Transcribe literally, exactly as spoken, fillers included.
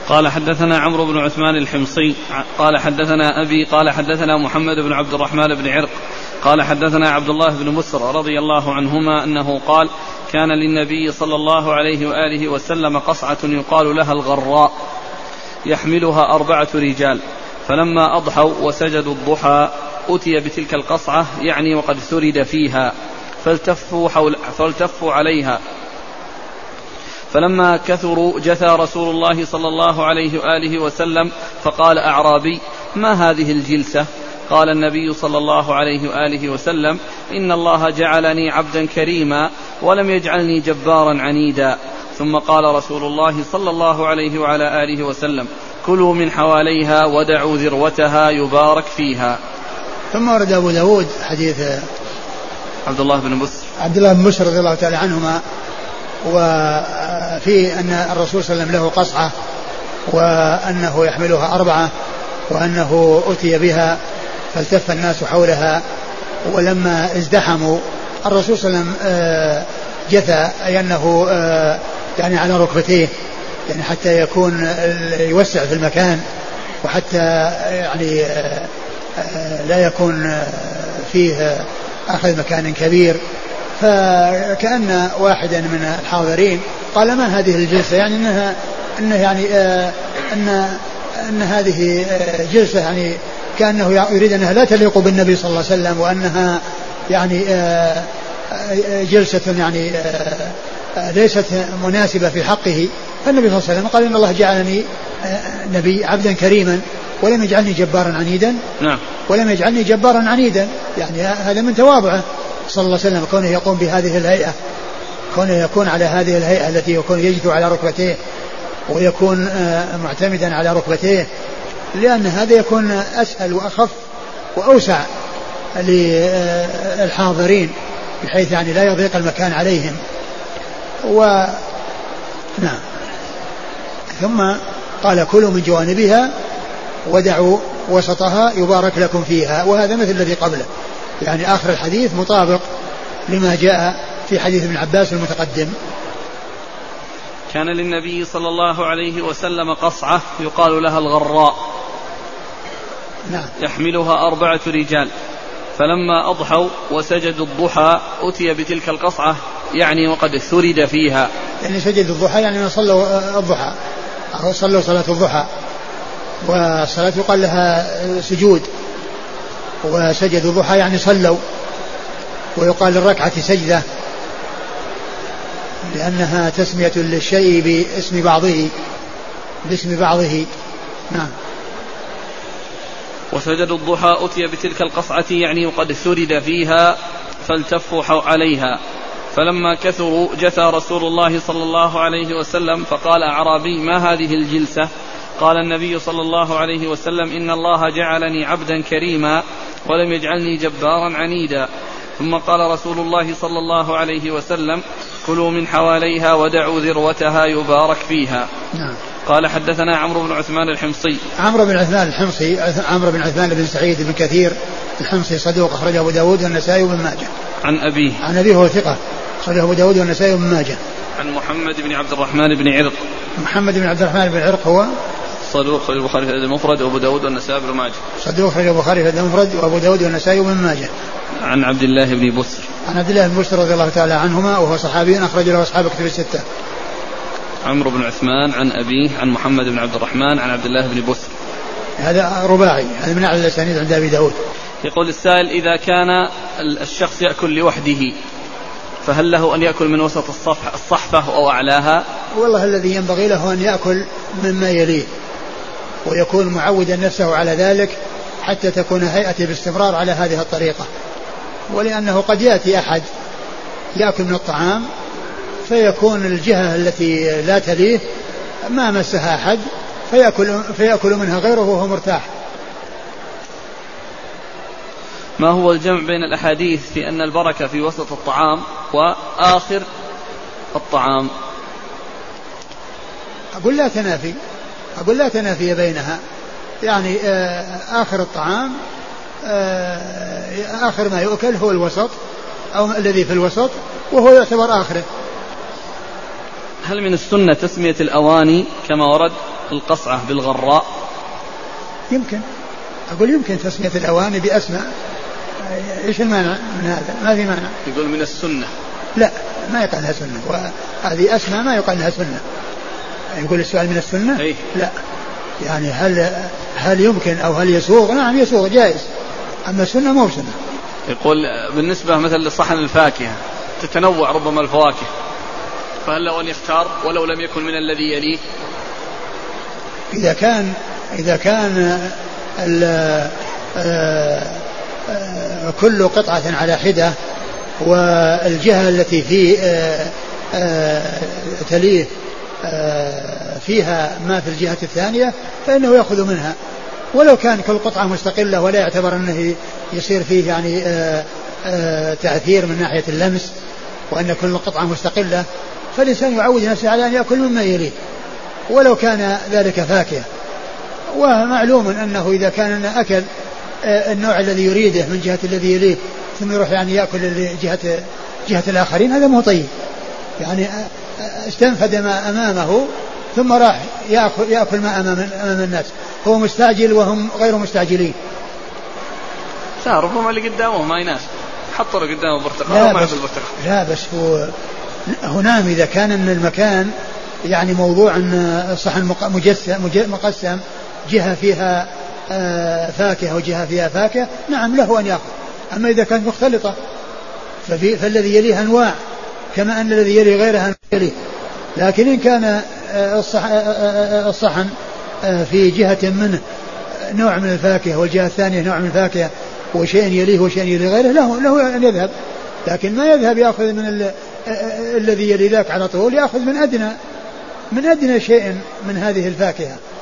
قال حدثنا عمرو بن عثمان الحمصي قال حدثنا أبي قال حدثنا محمد بن عبد الرحمن بن عرق قال حدثنا عبد الله بن مسر رضي الله عنهما أنه قال كان للنبي صلى الله عليه وآله وسلم قصعة يقال لها الغراء يحملها أربعة رجال، فلما أضحوا وسجدوا الضحى أتي بتلك القصعة يعني وقد ثرد فيها فالتفوا, حول فالتفوا عليها، فلما كثروا جثى رسول الله صلى الله عليه وآله وسلم فقال أعرابي ما هذه الجلسة؟ قال النبي صلى الله عليه وآله وسلم إن الله جعلني عبدا كريما ولم يجعلني جبارا عنيدا. ثم قال رسول الله صلى الله عليه وعلى آله وسلم كلوا من حواليها ودعوا ذروتها يبارك فيها. ثم ورد أبو داود حديث عبد الله بن بسر عبد الله بن بسر رضي الله تعالى عنهما، وفي أن الرسول صلى الله عليه وسلم له قصعة وأنه يحملها أربعة وأنه أتي بها فالتف الناس حولها، ولما ازدحموا الرسول صلى الله عليه وسلم جثى أي أنه يعني على ركبتيه يعني حتى يكون يوسع في المكان وحتى يعني لا يكون فيه أخذ مكان كبير. فكأن واحدا من الحاضرين قال ما هذه الجلسة؟ يعني أنها أنه يعني آه أن أن هذه جلسة يعني كأنه يريد أنها لا تليق بالنبي صلى الله عليه وسلم، وأنها يعني آه جلسة يعني آه ليست مناسبة في حقه. فالنبي صلى الله عليه وسلم قال إن الله جعلني آه نبي عبدا كريما ولم يجعلني جبارا عنيدا. نعم. ولم يجعلني جبارا عنيدا، يعني هذا من تواضعه صلى الله عليه وسلم، كونه يقوم بهذه الهيئة، كونه يكون على هذه الهيئة التي يكون يجثو على ركبتيه ويكون آه معتمدا على ركبتيه، لأن هذا يكون أسهل وأخف وأوسع للحاضرين بحيث يعني لا يضيق المكان عليهم. و نعم. ثم قال كلوا من جوانبها ودعوا وسطها يبارك لكم فيها، وهذا مثل الذي قبله، يعني آخر الحديث مطابق لما جاء في حديث ابن عباس المتقدم. كان للنبي صلى الله عليه وسلم قصعة يقال لها الغراء نعم. يحملها أربعة رجال، فلما أضحوا وسجدوا الضحى أتي بتلك القصعة يعني وقد ثرد فيها، يعني سجدوا الضحى يعني صلوا الضحى أو صلوا صلاة الضحى، والصلاة يقال لها سجود، وسجدوا الضحى يعني صلوا، ويقال للركعة سجدة لأنها تسمية للشيء باسم بعضه باسم بعضه. نعم. وسجدوا الضحى أتي بتلك القصعة يعني وقد ثرد فيها فالتفوا عليها، فلما كثروا جثى رسول الله صلى الله عليه وسلم فقال أعرابي ما هذه الجلسة؟ قال النبي صلى الله عليه وسلم إن الله جعلني عبدا كريما ولم يجعلني جبارا عنيدا. ثم قال رسول الله صلى الله عليه وسلم كلوا من حواليها ودعوا ذروتها يبارك فيها. نعم. قال حدثنا عمرو بن عثمان الحمصي عمرو بن عثمان الحمصي عمرو بن عثمان بن سعيد بن كثير الحمصي صدوق أخرجه أبو داود والنسائي وابن ماجه. عن أبيه عن أبيه هو ثقة أخرجه أبو داود والنسائي وابن ماجه. عن محمد بن عبد الرحمن بن عرق محمد بن عبد الرحمن بن عرق هو صدوق أخرجه البخاري في المفرد وأبو داود والنسائي وابن ماجه. صدوق أخرجه البخاري في المفرد وأبو داود والنسائي وابن ماجه. عن عبد الله بن بسر عن عبد الله بن بسر رضي الله تعالى عنهما وهو صحابي أخرج له أصحاب كتب الستة. عمرو بن عثمان عن أبيه عن محمد بن عبد الرحمن عن عبد الله بن بسر. هذا رباعي، هذا من أعلى الأسانيد عند أبي داود. يقول السائل إذا كان الشخص يأكل لوحده فهل له أن يأكل من وسط الصفح الصحفة أو أعلاها؟ والله الذي ينبغي له أن يأكل مما يليه ويكون معودا نفسه على ذلك حتى تكون هيئته باستمرار على هذه الطريقة، ولأنه قد يأتي أحد يأكل من الطعام فيكون الجهة التي لا تليه ما مسها أحد فيأكل, فيأكل منها غيره وهو مرتاح. ما هو الجمع بين الأحاديث في أن البركة في وسط الطعام وآخر الطعام؟ أقول لا تنافي أقول لا تنافي بينها، يعني آخر الطعام آخر ما يؤكل هو الوسط أو الذي في الوسط وهو يعتبر آخره. هل من السنة تسمية الأواني كما ورد القصعة بالغراء؟ يمكن، أقول يمكن تسمية الأواني بأسماء. إيش المانع من هذا؟ ما في مانع. يقول من السنة. لا، ما يقال لها سنة، وهذه أسماء ما يقال لها سنة. يقول السؤال من السنة؟ أي. لا، يعني هل هل يمكن أو هل يسوغ؟ نعم يسوغ، جائز، أما السنة مو سنة. يقول بالنسبة مثل لصحن الفاكهة تتنوع ربما الفواكه، فهل له أن يختار ولو لم يكن من الذي يليه؟ إذا كان إذا كان كل قطعة على حدة والجهة التي في تليه فيها ما في الجهة الثانية فإنه يأخذ منها، ولو كان كل قطعة مستقلة ولا يعتبر أنه يصير فيه يعني تأثير من ناحية اللمس، وأن كل قطعة مستقلة، فالإنسان يعود نفسه على أن يأكل مما يليه ولو كان ذلك فاكهة. ومعلوم أنه إذا كان أكل النوع الذي يريده من جهة الذي يليه ثم يروح يعني يأكل جهة, جهة الآخرين، هذا مو طيب، يعني استنفد ما أمامه ثم راح يأكل, يأكل ما أمام, أمام الناس، هو مستعجل وهم غير مستعجلين. لا، ربما اللي قدامه ما يناسب، حط له قدامه برتقال وما يأكل برتقال. لا بس هو هنا إذا كان من المكان يعني موضوع أن صحن مقسم جهة فيها فاكهة وجهة فيها فاكهة، نعم له أن يأخذ. أما إذا كانت مختلطة فالذي يليه أنواع كما أن الذي يليه غيرها يليه. لكن إن كان الصحن في جهة منه نوع من الفاكهة والجهة الثانية نوع من الفاكهة وشيء يليه وشيء يليه غيره، له, له أن يذهب، لكن ما يذهب يأخذ من الذي يلي ذاك على طول، يأخذ من أدنى من أدنى شيء من هذه الفاكهة.